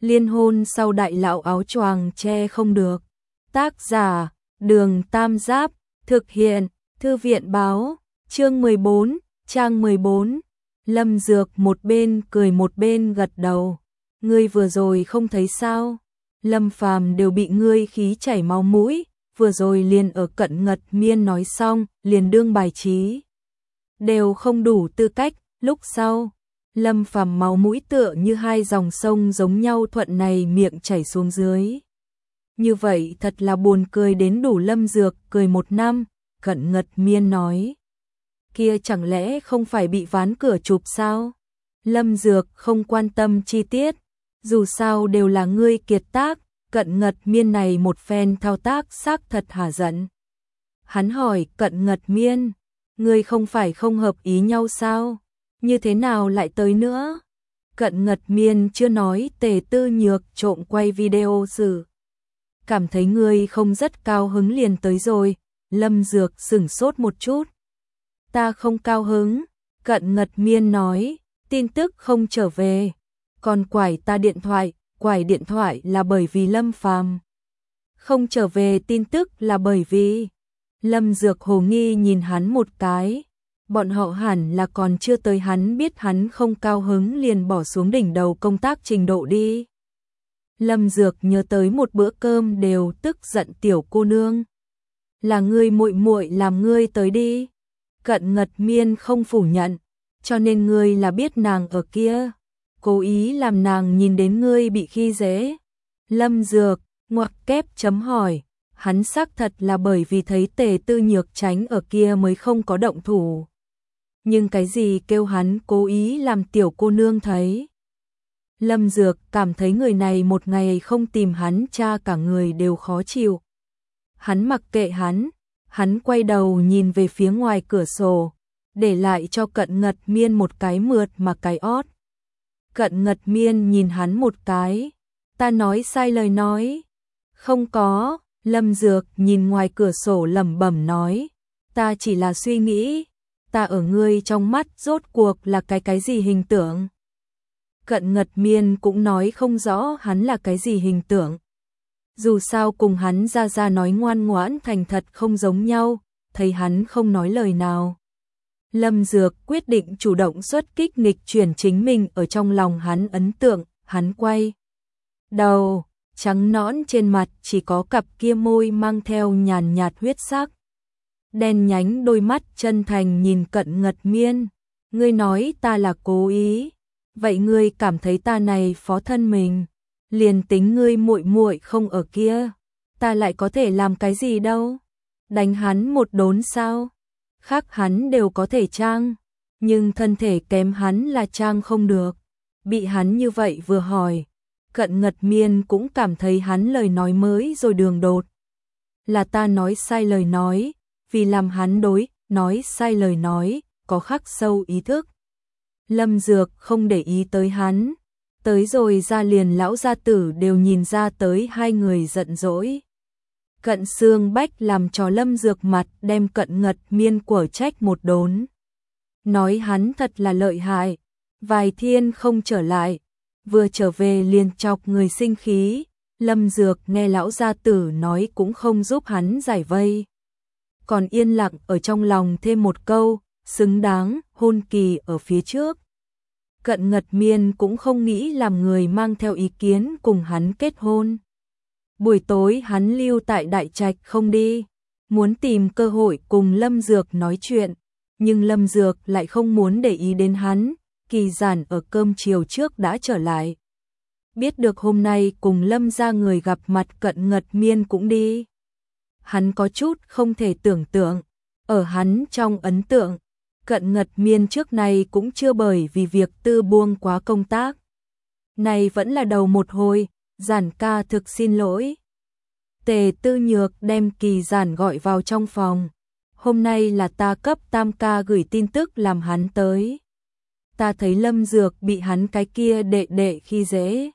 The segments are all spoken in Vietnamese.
Liên hôn sau đại lão áo choàng che không được. Tác giả, Đường Tam Giáp, thực hiện, Thư viện báo, chương 14, trang 14. Lâm Dược một bên cười một bên gật đầu. Ngươi vừa rồi không thấy sao? Lâm Phàm đều bị ngươi khí chảy máu mũi, vừa rồi liền ở Cận Ngật Miên nói xong, liền đương bài trí. Đều không đủ tư cách, lúc sau, Lâm Phàm máu mũi tựa như hai dòng sông giống nhau thuận này miệng chảy xuống dưới. Như vậy thật là buồn cười đến đủ. Lâm Dược cười một năm, Cận Ngật Miên nói. Kia chẳng lẽ không phải bị ván cửa chụp sao? Lâm Dược không quan tâm chi tiết, dù sao đều là ngươi kiệt tác. Cận Ngật Miên này một phen thao tác xác thật hả giận. Hắn hỏi Cận Ngật Miên, ngươi không phải không hợp ý nhau sao? Như thế nào lại tới nữa? Cận Ngật Miên chưa nói Tề Tư Nhược trộm quay video xử. Cảm thấy ngươi không rất cao hứng liền tới rồi. Lâm Dược sửng sốt một chút. Ta không cao hứng. Cận Ngật Miên nói, tin tức không trở về. Còn quải ta điện thoại, quải điện thoại là bởi vì Lâm Phàm không trở về, tin tức là bởi vì. Lâm Dược hồ nghi nhìn hắn một cái. Bọn họ hẳn là còn chưa tới hắn biết hắn không cao hứng liền bỏ xuống đỉnh đầu công tác trình độ đi. Lâm Dược nhớ tới một bữa cơm đều tức giận tiểu cô nương. Là ngươi muội muội làm ngươi tới đi. Cận Ngật Miên không phủ nhận, cho nên ngươi là biết nàng ở kia, cố ý làm nàng nhìn đến ngươi bị khi dễ. Lâm Dược ngoặc kép chấm hỏi, hắn xác thật là bởi vì thấy Tề Tư Nhược tránh ở kia mới không có động thủ. Nhưng cái gì kêu hắn cố ý làm tiểu cô nương thấy? Lâm Dược cảm thấy người này một ngày không tìm hắn cha cả người đều khó chịu. Hắn mặc kệ hắn quay đầu nhìn về phía ngoài cửa sổ, để lại cho Cận Ngật Miên một cái mượt mà cái ót. Cận Ngật Miên nhìn hắn một cái, ta nói sai lời nói. Không có, Lâm Dược nhìn ngoài cửa sổ lẩm bẩm nói, ta chỉ là suy nghĩ, ta ở ngươi trong mắt rốt cuộc là cái gì hình tượng. Cận Ngật Miên cũng nói không rõ hắn là cái gì hình tượng. Dù sao cùng hắn ra nói ngoan ngoãn thành thật không giống nhau, thấy hắn không nói lời nào. Lâm Dược quyết định chủ động xuất kích nghịch chuyển chính mình ở trong lòng hắn ấn tượng, hắn quay đầu, trắng nõn trên mặt chỉ có cặp kia môi mang theo nhàn nhạt huyết sắc. Đen nhánh đôi mắt chân thành nhìn Cận Ngật Miên, ngươi nói ta là cố ý, vậy ngươi cảm thấy ta này phó thân mình, liền tính ngươi muội muội không ở kia, ta lại có thể làm cái gì đâu? Đánh hắn một đốn sao? Khác hắn đều có thể trang, nhưng thân thể kém hắn là trang không được. Bị hắn như vậy vừa hỏi, Cận Ngật Miên cũng cảm thấy hắn lời nói mới rồi đường đột. Là ta nói sai lời nói, vì làm hắn nói sai lời nói, có khắc sâu ý thức. Lâm Dược không để ý tới hắn, tới rồi ra liền lão gia tử đều nhìn ra tới hai người giận dỗi. Cận Xương Bách làm cho Lâm Dược mặt đem Cận Ngật Miên quở trách một đốn. Nói hắn thật là lợi hại, vài thiên không trở lại, vừa trở về liền chọc người sinh khí. Lâm Dược nghe lão gia tử nói cũng không giúp hắn giải vây. Còn yên lặng ở trong lòng thêm một câu, xứng đáng, hôn kỳ ở phía trước. Cận Ngật Miên cũng không nghĩ làm người mang theo ý kiến cùng hắn kết hôn. Buổi tối hắn lưu tại Đại Trạch không đi, muốn tìm cơ hội cùng Lâm Dược nói chuyện, nhưng Lâm Dược lại không muốn để ý đến hắn, Kỳ Giản ở cơm chiều trước đã trở lại. Biết được hôm nay cùng Lâm gia người gặp mặt, Cận Ngật Miên cũng đi. Hắn có chút không thể tưởng tượng, ở hắn trong ấn tượng, Cận Ngật Miên trước này cũng chưa bởi vì việc tư buông quá công tác. Này vẫn là đầu một hồi, Giản ca thực xin lỗi. Tề Tư Nhược đem Kỳ Giản gọi vào trong phòng. Hôm nay là ta cấp Tam ca gửi tin tức làm hắn tới. Ta thấy Lâm Dược bị hắn cái kia đệ đệ khi dễ.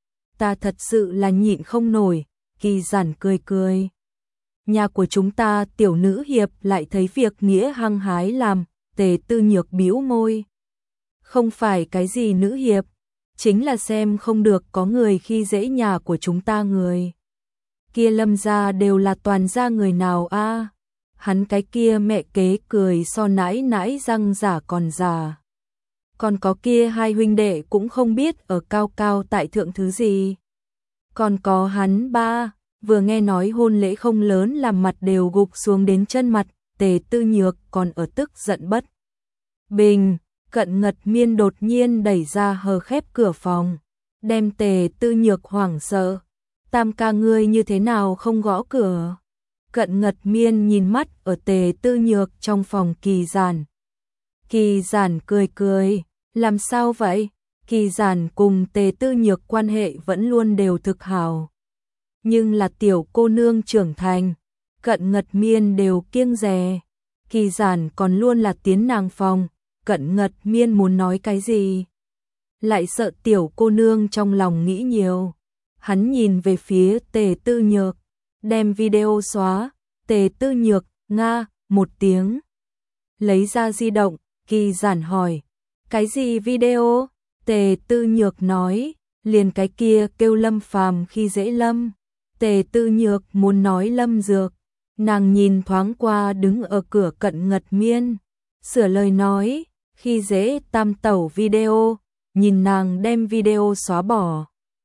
Ta thật sự là nhịn không nổi. Kỳ Giản cười cười. Nhà của chúng ta tiểu nữ hiệp lại thấy việc nghĩa hăng hái làm. Tề Tư Nhược bĩu môi. Không phải cái gì nữ hiệp, chính là xem không được có người khi dễ nhà của chúng ta người. Kia Lâm gia đều là toàn gia người nào a? Hắn cái kia mẹ kế cười so nãi nãi răng giả còn già. Còn có kia hai huynh đệ cũng không biết ở cao cao tại thượng thứ gì. Còn có hắn ba, vừa nghe nói hôn lễ không lớn làm mặt đều gục xuống đến chân mặt, Tề Tư Nhược còn ở tức giận bất bình. Cận Ngật Miên đột nhiên đẩy ra hờ khép cửa phòng, đem Tề Tư Nhược hoảng sợ. Tam ca ngươi như thế nào không gõ cửa? Cận Ngật Miên nhìn mắt ở Tề Tư Nhược trong phòng Kỳ Giản. Kỳ Giản cười cười, làm sao vậy? Kỳ Giản cùng Tề Tư Nhược quan hệ vẫn luôn đều thực hảo. Nhưng là tiểu cô nương trưởng thành, Cận Ngật Miên đều kiêng dè. Kỳ Giản còn luôn là tiến nàng phòng, Cận Ngật Miên muốn nói cái gì? Lại sợ tiểu cô nương trong lòng nghĩ nhiều. Hắn nhìn về phía Tề Tư Nhược, đem video xóa. Tề Tư Nhược, nga, một tiếng. Lấy ra di động, Kỳ Giản hỏi, cái gì video? Tề Tư Nhược nói, liền cái kia kêu Lâm Phàm khi dễ Lâm. Tề Tư Nhược muốn nói Lâm Dược, nàng nhìn thoáng qua đứng ở cửa Cận Ngật Miên, sửa lời nói, khi dễ Tam tẩu video, nhìn nàng đem video xóa bỏ.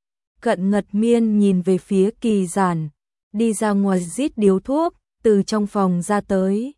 Cận Ngật Miên nhìn về phía Kỳ Giản, đi ra ngoài rít điếu thuốc, từ trong phòng ra tới.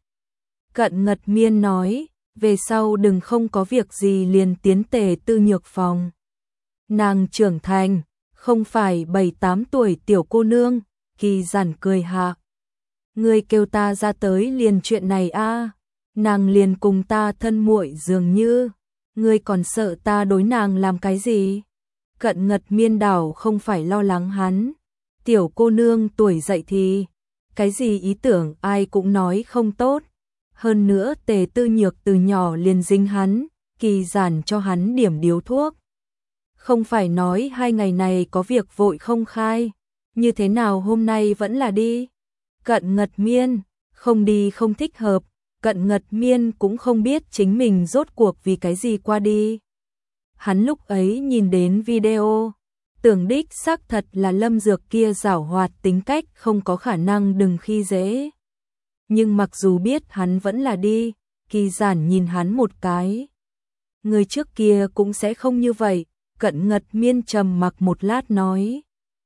Cận Ngật Miên nói, về sau đừng không có việc gì liền tiến Tề Tư Nhược phòng. Nàng trưởng thành, không phải 7-8 tuổi tiểu cô nương. Kỳ Giản cười hạ. Ngươi kêu ta ra tới liền chuyện này a? Nàng liền cùng ta thân muội dường như. Ngươi còn sợ ta đối nàng làm cái gì? Cận Ngật Miên đảo không phải lo lắng hắn. Tiểu cô nương tuổi dậy thì, cái gì ý tưởng ai cũng nói không tốt. Hơn nữa Tề Tư Nhược từ nhỏ liền dính hắn, Kỳ Giản cho hắn điểm điếu thuốc. Không phải nói 2 ngày này có việc vội không khai, như thế nào hôm nay vẫn là đi? Cận Ngật Miên, không đi không thích hợp, Cận Ngật Miên cũng không biết chính mình rốt cuộc vì cái gì qua đi. Hắn lúc ấy nhìn đến video, tưởng đích xác thật là Lâm Dược kia giảo hoạt tính cách không có khả năng đừng khi dễ. Nhưng mặc dù biết hắn vẫn là đi, Kỳ Giản nhìn hắn một cái. Người trước kia cũng sẽ không như vậy. Cận Ngật Miên trầm mặc một lát nói.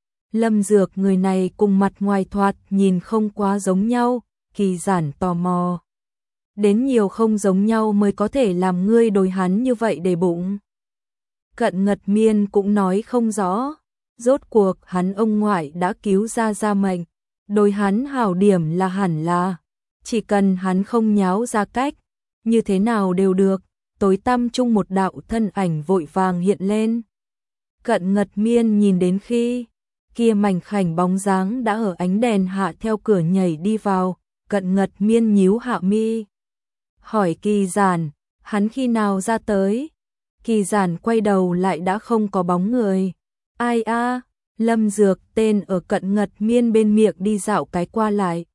Lâm Dược người này cùng mặt ngoài thoạt nhìn không quá giống nhau. Kỳ Giản tò mò. Đến nhiều không giống nhau mới có thể làm ngươi đối hắn như vậy để bụng. Cận Ngật Miên cũng nói không rõ. Rốt cuộc hắn ông ngoại đã cứu ra mệnh. Đối hắn hảo điểm là hẳn là. Chỉ cần hắn không nháo ra cách. Như thế nào đều được. Tối tăm chung một đạo thân ảnh vội vàng hiện lên. Cận Ngật Miên nhìn đến khi kia mảnh khảnh bóng dáng đã ở ánh đèn hạ theo cửa nhảy đi vào. Cận Ngật Miên nhíu hạ mi, hỏi Kỳ Giản, hắn khi nào ra tới? Kỳ Giản quay đầu lại đã không có bóng người. Ai a? Lâm Dược tên ở Cận Ngật Miên bên miệng đi dạo cái qua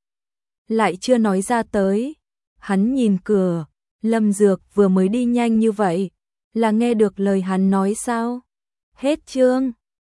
lại chưa nói ra tới. Hắn nhìn cửa, Lâm Dược vừa mới đi nhanh như vậy, là nghe được lời hắn nói sao? Hết chương.